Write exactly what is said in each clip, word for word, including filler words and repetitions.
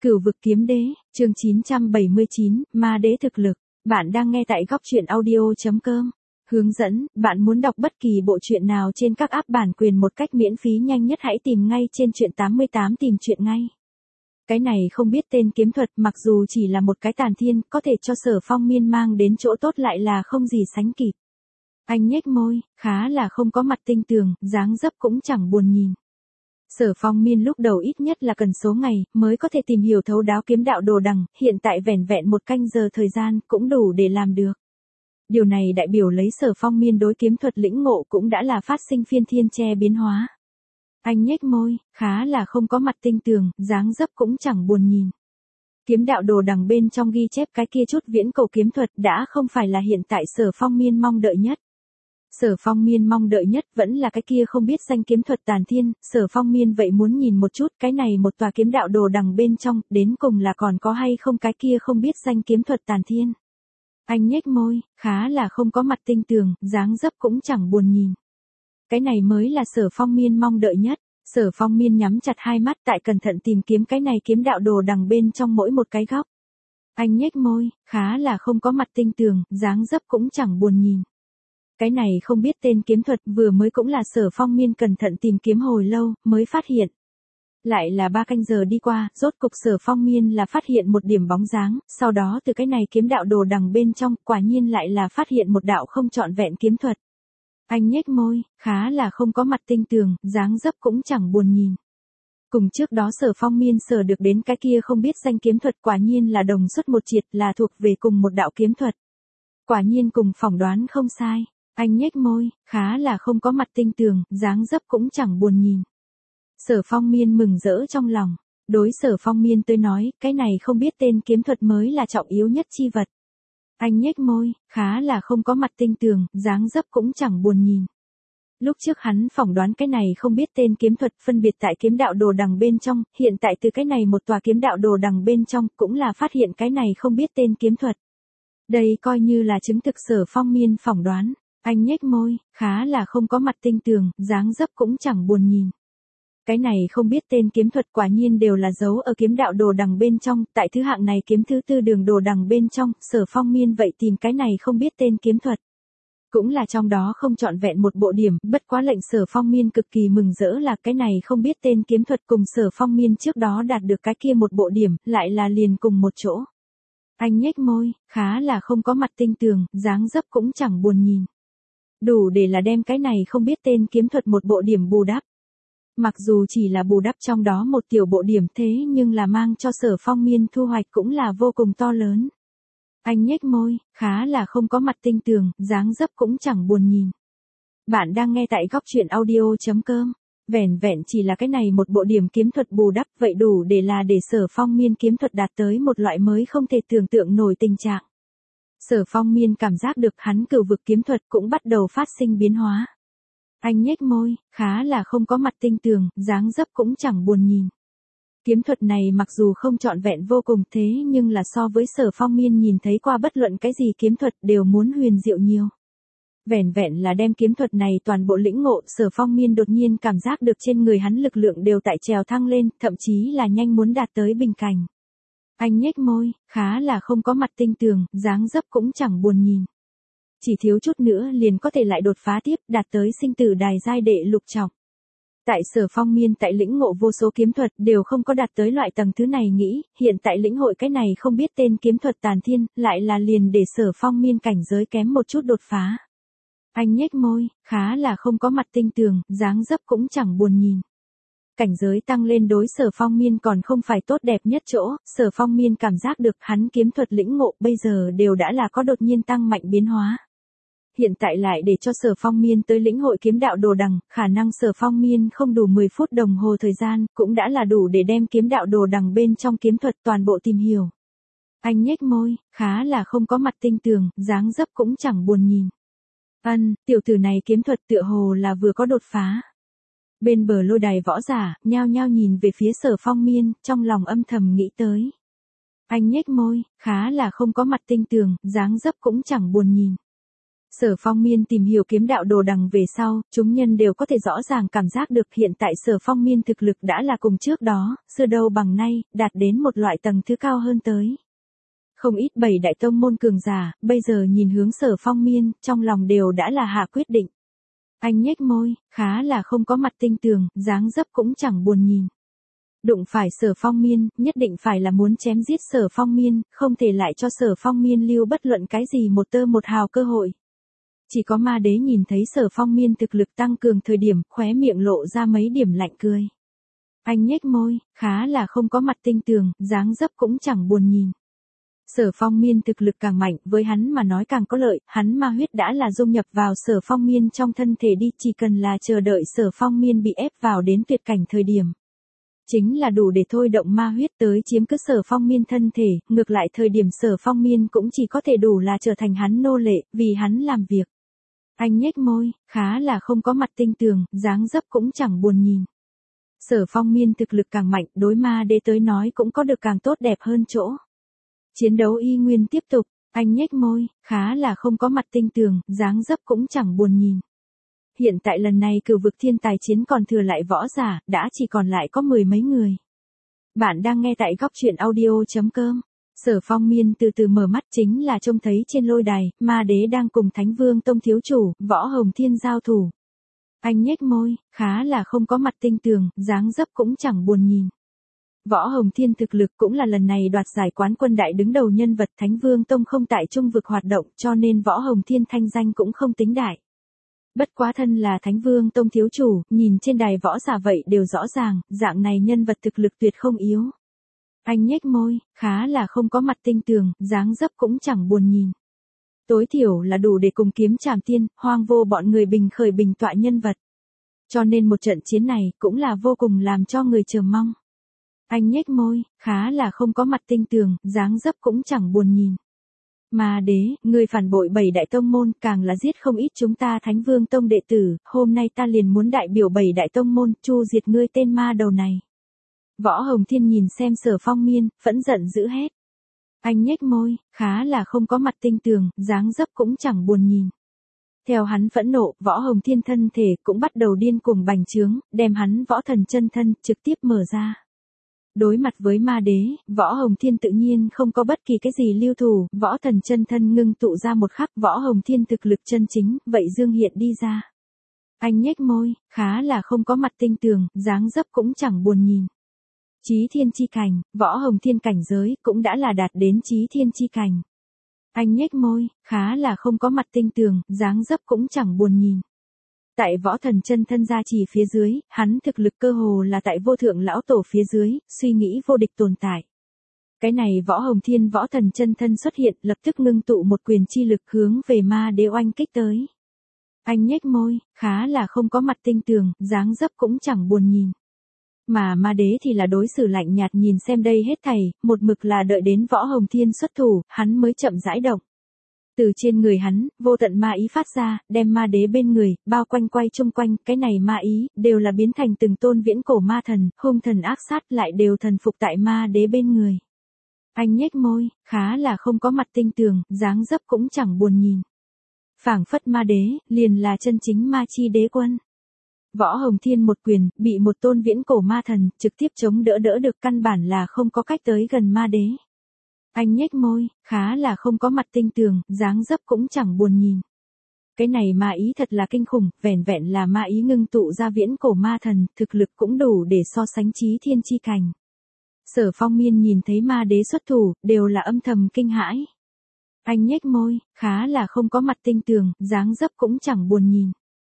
Cửu vực kiếm đế, chương chín trăm bảy mươi chín, ma đế thực lực. Bạn đang nghe tại góc truyện audio chấm com. Hướng dẫn, bạn muốn đọc bất kỳ bộ truyện nào trên các app bản quyền một cách miễn phí nhanh nhất hãy tìm ngay trên truyện tám mươi tám tìm truyện ngay. Cái này không biết tên kiếm thuật mặc dù chỉ là một cái tàn thiên có thể cho Sở Phong Miên mang đến chỗ tốt lại là không gì sánh kịp. Anh nhếch môi, khá là không có mặt tinh tường, dáng dấp cũng chẳng buồn nhìn. Sở Phong Miên lúc đầu ít nhất là cần số ngày, mới có thể tìm hiểu thấu đáo kiếm đạo đồ đằng, hiện tại vẻn vẹn một canh giờ thời gian cũng đủ để làm được. Điều này đại biểu lấy Sở Phong Miên đối kiếm thuật lĩnh ngộ cũng đã là phát sinh phiên thiên che biến hóa. Anh nhếch môi, khá là không có mặt tinh tường, dáng dấp cũng chẳng buồn nhìn. Kiếm đạo đồ đằng bên trong ghi chép cái kia chút viễn cổ kiếm thuật đã không phải là hiện tại Sở Phong Miên mong đợi nhất. Sở Phong Miên mong đợi nhất vẫn là cái kia không biết danh kiếm thuật tàn thiên, Sở Phong Miên vậy muốn nhìn một chút cái này một tòa kiếm đạo đồ đằng bên trong, đến cùng là còn có hay không cái kia không biết danh kiếm thuật tàn thiên. Anh nhếch môi, khá là không có mặt tinh tường, dáng dấp cũng chẳng buồn nhìn. Cái này mới là Sở Phong Miên mong đợi nhất. Sở Phong Miên nhắm chặt hai mắt tại cẩn thận tìm kiếm cái này kiếm đạo đồ đằng bên trong mỗi một cái góc. Anh nhếch môi, khá là không có mặt tinh tường, dáng dấp cũng chẳng buồn nhìn. Cái này không biết tên kiếm thuật vừa mới cũng là Sở Phong Miên cẩn thận tìm kiếm hồi lâu, mới phát hiện. Lại là ba canh giờ đi qua, rốt cục Sở Phong Miên là phát hiện một điểm bóng dáng, sau đó từ cái này kiếm đạo đồ đằng bên trong, quả nhiên lại là phát hiện một đạo không trọn vẹn kiếm thuật. Anh nhếch môi, khá là không có mặt tinh tường, dáng dấp cũng chẳng buồn nhìn. Cùng trước đó Sở Phong Miên sở được đến cái kia không biết danh kiếm thuật quả nhiên là đồng xuất một triệt là thuộc về cùng một đạo kiếm thuật. Quả nhiên cùng phỏng đoán không sai. Anh nhếch môi, khá là không có mặt tinh tường, dáng dấp cũng chẳng buồn nhìn. Sở Phong Miên mừng rỡ trong lòng. Đối Sở Phong Miên tới nói, cái này không biết tên kiếm thuật mới là trọng yếu nhất chi vật. Anh nhếch môi, khá là không có mặt tinh tường, dáng dấp cũng chẳng buồn nhìn. Lúc trước hắn phỏng đoán cái này không biết tên kiếm thuật phân biệt tại kiếm đạo đồ đằng bên trong, hiện tại từ cái này một tòa kiếm đạo đồ đằng bên trong cũng là phát hiện cái này không biết tên kiếm thuật. Đây coi như là chứng thực Sở Phong Miên phỏng đoán. Anh nhếch môi, khá là không có mặt tinh tường, dáng dấp cũng chẳng buồn nhìn. Cái này không biết tên kiếm thuật quả nhiên đều là giấu ở kiếm đạo đồ đằng bên trong, tại thứ hạng này kiếm thứ tư đường đồ đằng bên trong, Sở Phong Miên vậy tìm cái này không biết tên kiếm thuật. Cũng là trong đó không trọn vẹn một bộ điểm, bất quá lệnh Sở Phong Miên cực kỳ mừng rỡ là cái này không biết tên kiếm thuật cùng Sở Phong Miên trước đó đạt được cái kia một bộ điểm, lại là liền cùng một chỗ. Anh nhếch môi, khá là không có mặt tinh tường, dáng dấp cũng chẳng buồn nhìn. Đủ để là đem cái này không biết tên kiếm thuật một bộ điểm bù đắp. Mặc dù chỉ là bù đắp trong đó một tiểu bộ điểm thế nhưng là mang cho Sở Phong Miên thu hoạch cũng là vô cùng to lớn. Anh nhếch môi, khá là không có mặt tinh tường, dáng dấp cũng chẳng buồn nhìn. Bạn đang nghe tại góc truyện audio chấm com. Vẻn vẹn chỉ là cái này một bộ điểm kiếm thuật bù đắp vậy đủ để là để Sở Phong Miên kiếm thuật đạt tới một loại mới không thể tưởng tượng nổi tình trạng. Sở Phong Miên cảm giác được hắn cửu vực kiếm thuật cũng bắt đầu phát sinh biến hóa. Anh nhếch môi, khá là không có mặt tinh tường, dáng dấp cũng chẳng buồn nhìn. Kiếm thuật này mặc dù không trọn vẹn vô cùng thế nhưng là so với Sở Phong Miên nhìn thấy qua bất luận cái gì kiếm thuật đều muốn huyền diệu nhiều. Vẻn vẹn là đem kiếm thuật này toàn bộ lĩnh ngộ, Sở Phong Miên đột nhiên cảm giác được trên người hắn lực lượng đều tại trèo thăng lên, thậm chí là nhanh muốn đạt tới bình cảnh. Anh nhếch môi, khá là không có mặt tinh tường, dáng dấp cũng chẳng buồn nhìn. Chỉ thiếu chút nữa liền có thể lại đột phá tiếp, đạt tới sinh tử đài giai đệ lục trọng. Tại Sở Phong Miên tại lĩnh ngộ vô số kiếm thuật đều không có đạt tới loại tầng thứ này nghĩ, hiện tại lĩnh hội cái này không biết tên kiếm thuật tàn thiên, lại là liền để Sở Phong Miên cảnh giới kém một chút đột phá. Anh nhếch môi, khá là không có mặt tinh tường, dáng dấp cũng chẳng buồn nhìn. Cảnh giới tăng lên đối Sở Phong Miên còn không phải tốt đẹp nhất chỗ, Sở Phong Miên cảm giác được hắn kiếm thuật lĩnh ngộ bây giờ đều đã là có đột nhiên tăng mạnh biến hóa. Hiện tại lại để cho Sở Phong Miên tới lĩnh hội kiếm đạo đồ đằng, khả năng Sở Phong Miên không đủ mười phút đồng hồ thời gian, cũng đã là đủ để đem kiếm đạo đồ đằng bên trong kiếm thuật toàn bộ tìm hiểu. Anh nhếch môi, khá là không có mặt tinh tường, dáng dấp cũng chẳng buồn nhìn. Ân, tiểu tử này kiếm thuật tựa hồ là vừa có đột phá. Bên bờ lôi đài võ giả, nhao nhao nhìn về phía Sở Phong Miên, trong lòng âm thầm nghĩ tới. Anh nhếch môi, khá là không có mặt tinh tường, dáng dấp cũng chẳng buồn nhìn. Sở Phong Miên tìm hiểu kiếm đạo đồ đằng về sau, chúng nhân đều có thể rõ ràng cảm giác được hiện tại Sở Phong Miên thực lực đã là cùng trước đó, xưa đâu bằng nay, đạt đến một loại tầng thứ cao hơn tới. Không ít bảy đại tông môn cường giả, bây giờ nhìn hướng Sở Phong Miên, trong lòng đều đã là hạ quyết định. Anh nhếch môi, khá là không có mặt tinh tường, dáng dấp cũng chẳng buồn nhìn. Đụng phải Sở Phong Miên, nhất định phải là muốn chém giết Sở Phong Miên, không thể lại cho Sở Phong Miên lưu bất luận cái gì một tơ một hào cơ hội. Chỉ có ma đế nhìn thấy Sở Phong Miên thực lực tăng cường thời điểm, khóe miệng lộ ra mấy điểm lạnh cười. Anh nhếch môi, khá là không có mặt tinh tường, dáng dấp cũng chẳng buồn nhìn. Sở Phong Miên thực lực càng mạnh, với hắn mà nói càng có lợi, hắn ma huyết đã là dung nhập vào Sở Phong Miên trong thân thể đi, chỉ cần là chờ đợi Sở Phong Miên bị ép vào đến tuyệt cảnh thời điểm. Chính là đủ để thôi động ma huyết tới chiếm cứ Sở Phong Miên thân thể, ngược lại thời điểm Sở Phong Miên cũng chỉ có thể đủ là trở thành hắn nô lệ, vì hắn làm việc. Anh nhếch môi, khá là không có mặt tinh tường, dáng dấp cũng chẳng buồn nhìn. Sở Phong Miên thực lực càng mạnh, đối ma đế tới nói cũng có được càng tốt đẹp hơn chỗ. Chiến đấu y nguyên tiếp tục, anh nhếch môi, khá là không có mặt tinh tường, dáng dấp cũng chẳng buồn nhìn. Hiện tại lần này cửu vực thiên tài chiến còn thừa lại võ giả, đã chỉ còn lại có mười mấy người. Bạn đang nghe tại góc truyện audio chấm com. Sở Phong Miên từ từ mở mắt, chính là trông thấy trên lôi đài, ma đế đang cùng Thánh Vương Tông thiếu chủ, Võ Hồng Thiên giao thủ. Anh nhếch môi, khá là không có mặt tinh tường, dáng dấp cũng chẳng buồn nhìn. Võ Hồng Thiên thực lực cũng là lần này đoạt giải quán quân đại đứng đầu nhân vật, Thánh Vương Tông không tại trung vực hoạt động, cho nên Võ Hồng Thiên thanh danh cũng không tính đại. Bất quá thân là Thánh Vương Tông thiếu chủ, nhìn trên đài võ giả vậy đều rõ ràng, dạng này nhân vật thực lực tuyệt không yếu. Anh nhếch môi, khá là không có mặt tinh tường, dáng dấp cũng chẳng buồn nhìn. Tối thiểu là đủ để cùng Kiếm Trảm Tiên, Hoang Vô bọn người bình khởi bình tọa nhân vật. Cho nên một trận chiến này cũng là vô cùng làm cho người chờ mong. Anh nhếch môi, khá là không có mặt tinh tường, dáng dấp cũng chẳng buồn nhìn. Ma đế, người phản bội bảy đại tông môn, càng là giết không ít chúng ta Thánh Vương Tông đệ tử, hôm nay ta liền muốn đại biểu bảy đại tông môn, chu diệt ngươi tên ma đầu này. Võ Hồng Thiên nhìn xem Sở Phong Miên, phẫn giận dữ hét. Anh nhếch môi, khá là không có mặt tinh tường, dáng dấp cũng chẳng buồn nhìn. Theo hắn phẫn nộ, Võ Hồng Thiên thân thể cũng bắt đầu điên cuồng bành trướng, đem hắn võ thần chân thân trực tiếp mở ra. Đối mặt với ma đế, Võ Hồng Thiên tự nhiên không có bất kỳ cái gì lưu thủ, võ thần chân thân ngưng tụ ra một khắc, Võ Hồng Thiên thực lực chân chính, vậy dương hiện đi ra. Anh nhếch môi, khá là không có mặt tinh tường, dáng dấp cũng chẳng buồn nhìn. Chí thiên chi cảnh, Võ Hồng Thiên cảnh giới, cũng đã là đạt đến chí thiên chi cảnh. Anh nhếch môi, khá là không có mặt tinh tường, dáng dấp cũng chẳng buồn nhìn. Tại võ thần chân thân gia trì phía dưới, hắn thực lực cơ hồ là tại vô thượng lão tổ phía dưới, suy nghĩ vô địch tồn tại. Cái này Võ Hồng Thiên võ thần chân thân xuất hiện, lập tức ngưng tụ một quyền chi lực hướng về ma đế oanh kích tới. Anh nhếch môi, khá là không có mặt tinh tường, dáng dấp cũng chẳng buồn nhìn. Mà ma đế thì là đối xử lạnh nhạt nhìn xem đây hết thảy, một mực là đợi đến Võ Hồng Thiên xuất thủ, hắn mới chậm rãi động. Từ trên người hắn, vô tận ma ý phát ra, đem ma đế bên người, bao quanh quay chung quanh, cái này ma ý, đều là biến thành từng tôn viễn cổ ma thần, hung thần ác sát lại đều thần phục tại ma đế bên người. Anh nhếch môi, khá là không có mặt tinh tường, dáng dấp cũng chẳng buồn nhìn. Phảng phất ma đế, liền là chân chính ma chi đế quân. Võ Hồng Thiên một quyền, bị một tôn viễn cổ ma thần, trực tiếp chống đỡ đỡ được, căn bản là không có cách tới gần ma đế. Anh nhếch môi, khá là không có mặt tinh tường, dáng dấp cũng chẳng buồn nhìn. Cái này ma ý thật là kinh khủng, vẻn vẹn là ma ý ngưng tụ ra viễn cổ ma thần, thực lực cũng đủ để so sánh chí thiên chi cảnh. Sở Phong Miên nhìn thấy ma đế xuất thủ, đều là âm thầm kinh hãi. Anh nhếch môi, khá là không có mặt tinh tường, dáng dấp cũng chẳng buồn nhìn.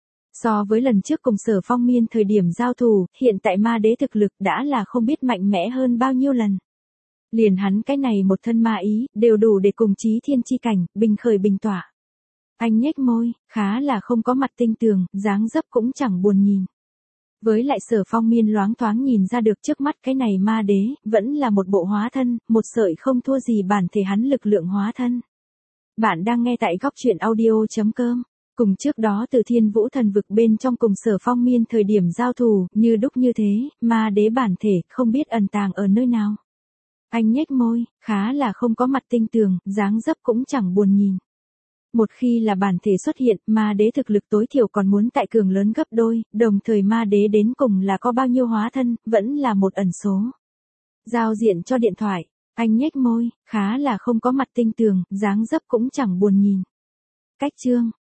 So với lần trước cùng Sở Phong Miên thời điểm giao thủ, hiện tại ma đế thực lực đã là không biết mạnh mẽ hơn bao nhiêu lần. Liền hắn cái này một thân ma ý, đều đủ để cùng chí thiên chi cảnh, bình khởi bình tỏa. Anh nhếch môi, khá là không có mặt tinh tường, dáng dấp cũng chẳng buồn nhìn. Với lại Sở Phong Miên loáng thoáng nhìn ra được trước mắt cái này ma đế, vẫn là một bộ hóa thân, một sợi không thua gì bản thể hắn lực lượng hóa thân. Bạn đang nghe tại góc truyện audio chấm com. Cùng trước đó từ Thiên Vũ Thần Vực bên trong cùng Sở Phong Miên thời điểm giao thủ, như đúc như thế, ma đế bản thể, không biết ẩn tàng ở nơi nào. Anh nhếch môi, khá là không có mặt tinh tường, dáng dấp cũng chẳng buồn nhìn. Một khi là bản thể xuất hiện, ma đế thực lực tối thiểu còn muốn tại cường lớn gấp đôi, đồng thời ma đế đến cùng là có bao nhiêu hóa thân, vẫn là một ẩn số. Giao diện cho điện thoại, anh nhếch môi, khá là không có mặt tinh tường, dáng dấp cũng chẳng buồn nhìn. Cách chương